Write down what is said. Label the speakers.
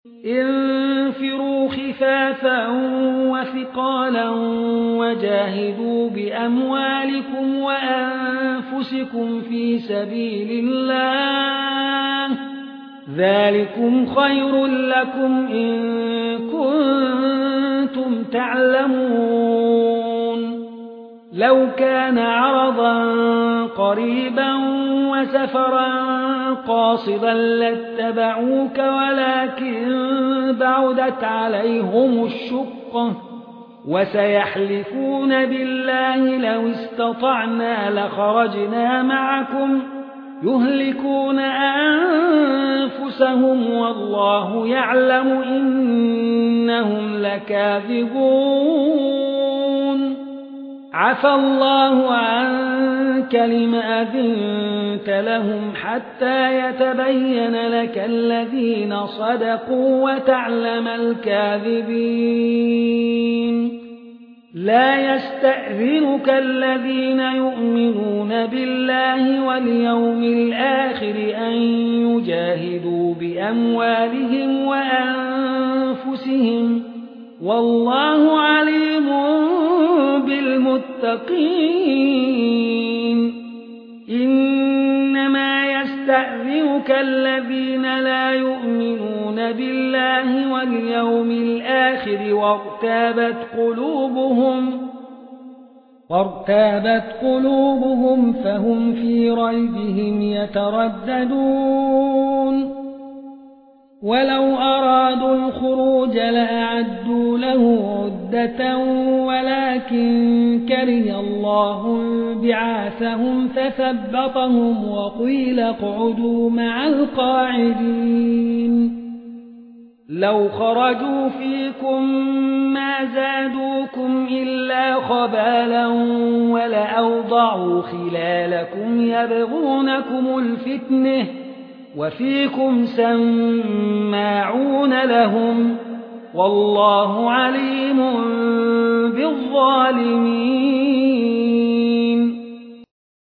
Speaker 1: انفروا خفافا وثقالا وجاهدوا بأموالكم وأنفسكم في سبيل الله ذلكم خير لكم إن كنتم تعلمون لو كان عرضا قريبا وسفرا قاصدا لاتبعوك ولكن بعدت عليهم الشقة وسيحلفون بالله لو استطعنا لخرجنا معكم يهلكون أنفسهم والله يعلم إنهم لكاذبون عفى الله عنك لما أذنت لهم حتى يتبين لك الذين صدقوا وتعلم الكاذبين لا يستأذنك الذين يؤمنون بالله واليوم الآخر أن يجاهدوا بأموالهم وأنفسهم والله عليم بالمتقين إنما يستأذنك الذين لا يؤمنون بالله واليوم الآخر وارتابت قلوبهم فهم في ريبهم يترددون ولو أرادوا الخروج لأعدوا له عدة ولكن كره الله بعاثهم فثبطهم وقيل اقعدوا مع القاعدين لو خرجوا فيكم ما زادوكم إلا خبالا ولأوضعوا خلالكم يبغونكم الفتنة وفيكم سماعون لهم والله عليم بالظالمين